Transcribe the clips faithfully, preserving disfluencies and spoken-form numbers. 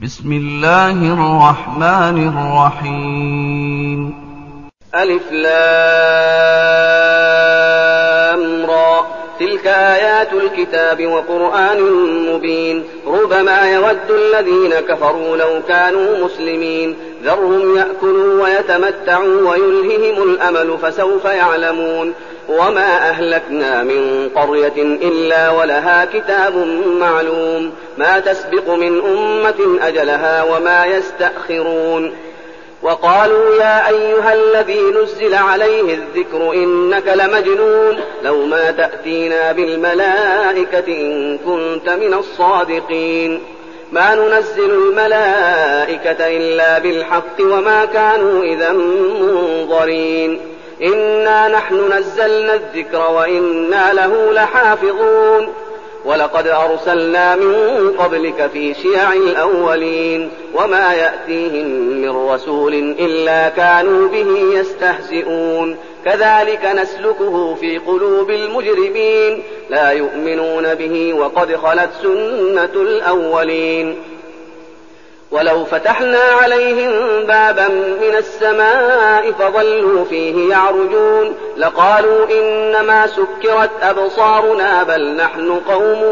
بسم الله الرحمن الرحيم. ألف لام را، تلك آيات الكتاب وقرآن مبين. ربما يود الذين كفروا لو كانوا مسلمين، ذرهم يأكلوا ويتمتعوا ويلههم الأمل فسوف يعلمون. وما أهلكنا من قرية إلا ولها كتاب معلوم، ما تسبق من أمة أجلها وما يستأخرون. وقالوا يا أيها الذي نزل عليه الذكر إنك لمجنون، لو ما تأتينا بالملائكة إن كنت من الصادقين. ما ننزل الملائكة إلا بالحق وما كانوا إذا منظرين. إنا نحن نزلنا الذكر وإنا له لحافظون. ولقد أرسلنا من قبلك في شيع الأولين، وما يأتيهم من رسول إلا كانوا به يستهزئون. كذلك نسلكه في قلوب المجرمين، لا يؤمنون به وقد خلت سنة الأولين. ولو فتحنا عليهم بابا من السماء فظلوا فيه يعرجون لقالوا إنما سكرت أبصارنا بل نحن قوم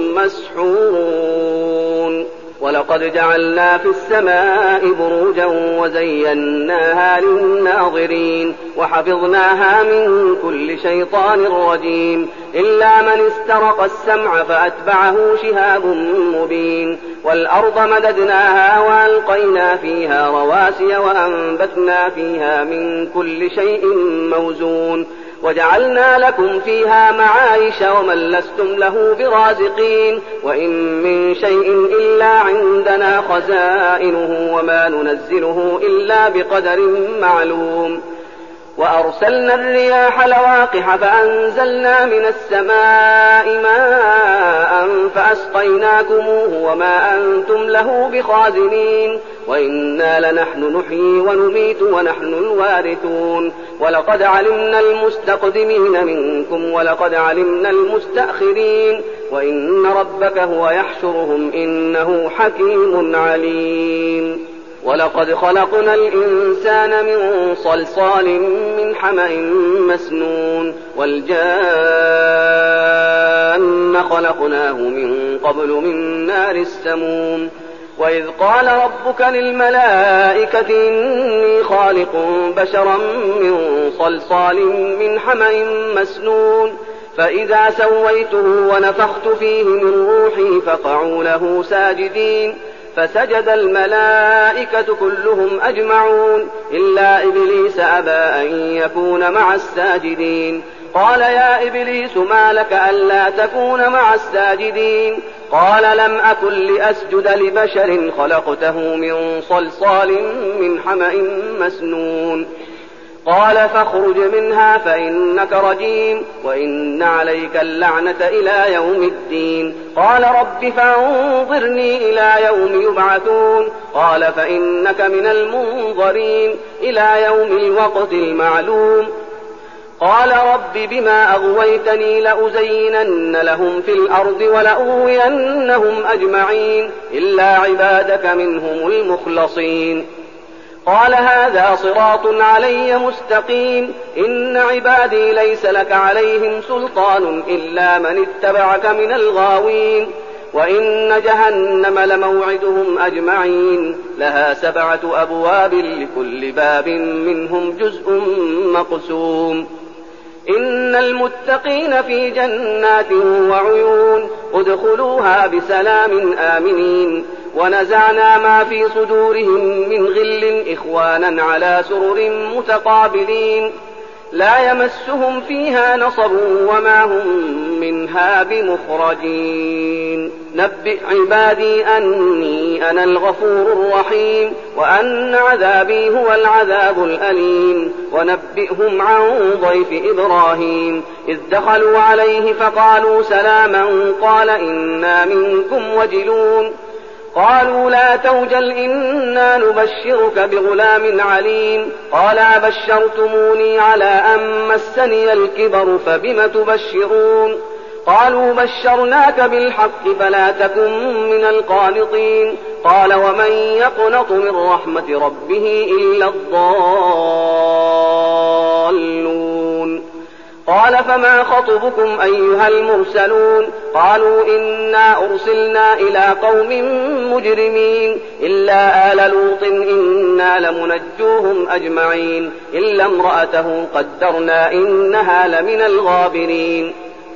مسحورون. ولقد جعلنا في السماء بروجا وزيناها للناظرين وحفظناها من كل شيطان رجيم، إلا من استرق السمع فأتبعه شهاب مبين. والأرض مددناها وألقينا فيها رواسي وأنبتنا فيها من كل شيء موزون، وجعلنا لكم فيها معايش ومن لستم له برازقين. وإن من شيء إلا عندنا خزائنه وما ننزله إلا بقدر معلوم. وأرسلنا الرياح لواقح فأنزلنا من السماء ماء فأسقيناكموه وما أنتم له بخازنين. وإنا لنحن نحيي ونميت ونحن الوارثون. ولقد علمنا المستقدمين منكم ولقد علمنا المستأخرين، وإن ربك هو يحشرهم إنه حكيم عليم. ولقد خلقنا الإنسان من صلصال من حمأ مسنون، والجان خلقناه من قبل من نار السموم. وإذ قال ربك للملائكة إني خالق بشرا من صلصال من حمأ مسنون، فإذا سويته ونفخت فيه من روحي فقعوا له ساجدين. فسجد الملائكة كلهم أجمعون إلا إبليس أبى أن يكون مع الساجدين. قال يا إبليس ما لك ألا تكون مع الساجدين؟ قال لم أكن لأسجد لبشر خلقته من صلصال من حمأ مسنون. قال فاخرج منها فإنك رجيم وإن عليك اللعنة إلى يوم الدين. قال رب فانظرني إلى يوم يبعثون. قال فإنك من المنظرين إلى يوم الوقت المعلوم. قال رب بما أغويتني لأزينن لهم في الأرض ولأغوينهم أجمعين إلا عبادك منهم المخلصين. قال هذا صراط علي مستقيم. إن عبادي ليس لك عليهم سلطان إلا من اتبعك من الغاوين. وإن جهنم لموعدهم أجمعين، لها سبعة أبواب لكل باب منهم جزء مقسوم. إن المتقين في جنات وعيون ادخلوها بسلام آمنين. ونزعنا ما في صدورهم من غل إخوانا على سرر متقابلين، لا يمسهم فيها نصب وما هم منها بمخرجين. نبئ عبادي أني أنا الغفور الرحيم وأن عذابي هو العذاب الأليم. ونبئهم عن ضيف إبراهيم إذ دخلوا عليه فقالوا سلاما قال إنا منكم وجلون. قالوا لا توجل إنا نبشرك بغلام عليم. قال أبشرتموني على أن مسني الكبر فبم تبشرون؟ قالوا بشرناك بالحق فلا تكن من القانطين. قال ومن ومن يقنط من رحمة ربه إلا الضالون قال فما خطبكم أيها المرسلون قالوا إنا أرسلنا إلى قوم مجرمين إلا آل لوط إنا لمنجوهم أجمعين إلا امرأته قدرنا إنها لمن الغابرين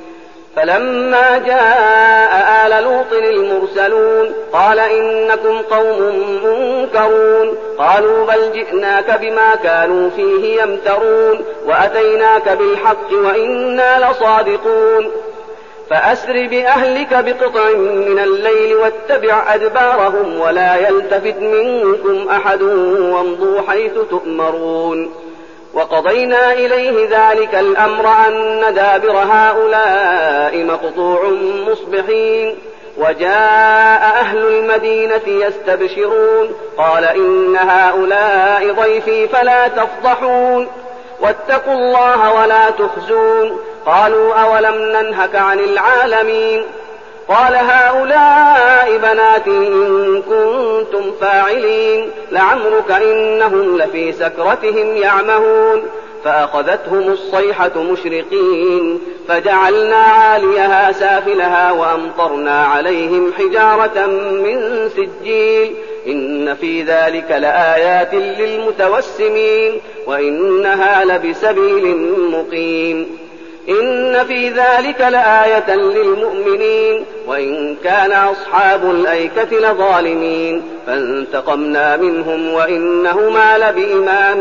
فلما جاء آل لوط المرسلون قال إنكم قوم منكرون قالوا بل جئناك بما كانوا فيه يمترون وأتيناك بالحق وإنا لصادقون فأسر بأهلك بقطع من الليل واتبع أدبارهم ولا يلتفت منكم أحد وامضوا حيث تؤمرون وقضينا إليه ذلك الأمر أن دابر هؤلاء مقطوع مصبحين وجاء أهل المدينة يستبشرون قال إن هؤلاء ضيفي فلا تفضحون واتقوا الله ولا تخزون قالوا أولم ننهك عن العالمين قال هؤلاء بناتي إن كنتم فاعلين لعمرك إنهم لفي سكرتهم يعمهون فأخذتهم الصيحة مشرقين فجعلنا عاليها سافلها وأمطرنا عليهم حجارة من سجيل إن في ذلك لآيات للمتوسمين وإنها لبسبيل مقيم إن في ذلك لآية للمؤمنين وإن كان أصحاب الأيكة لظالمين فانتقمنا منهم وإنهما لبإمام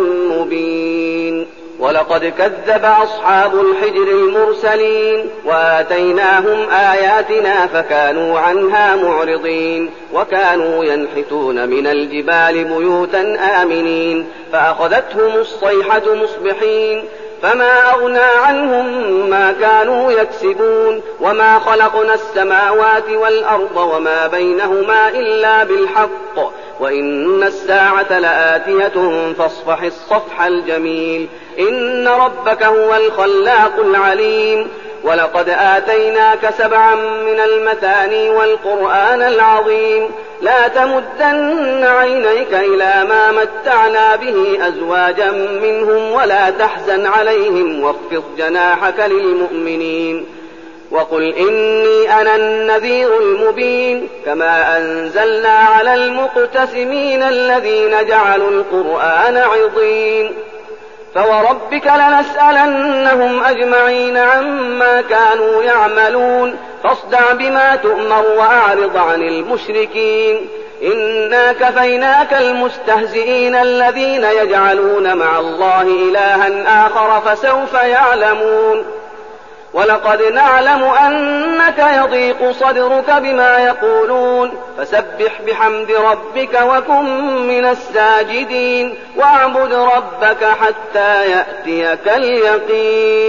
مبين ولقد كذب أصحاب الحجر المرسلين وآتيناهم آياتنا فكانوا عنها معرضين وكانوا ينحتون من الجبال بيوتا آمنين فأخذتهم الصيحة مصبحين فما أغنى عنهم ما كانوا يكسبون وما خلقنا السماوات والأرض وما بينهما إلا بالحق وإن الساعة لآتية فاصفح الصفح الجميل إن ربك هو الخلاق العليم ولقد آتيناك سبعا من المثاني والقرآن العظيم لا تمدن عينيك إلى ما متعنا به أزواجا منهم ولا تحزن عليهم واخفض جناحك للمؤمنين وقل إني أنا النذير المبين كما أنزلنا على المقتسمين الذين جعلوا القرآن عضين فوربك لنسألنهم أجمعين عما كانوا يعملون فاصدع بما تؤمر وأعرض عن المشركين إنا كفيناك المستهزئين الذين يجعلون مع الله إلها آخر فسوف يعلمون ولقد نعلم أنك يضيق صدرك بما يقولون فسبح بحمد ربك وكن من الساجدين واعبد ربك حتى يأتيك اليقين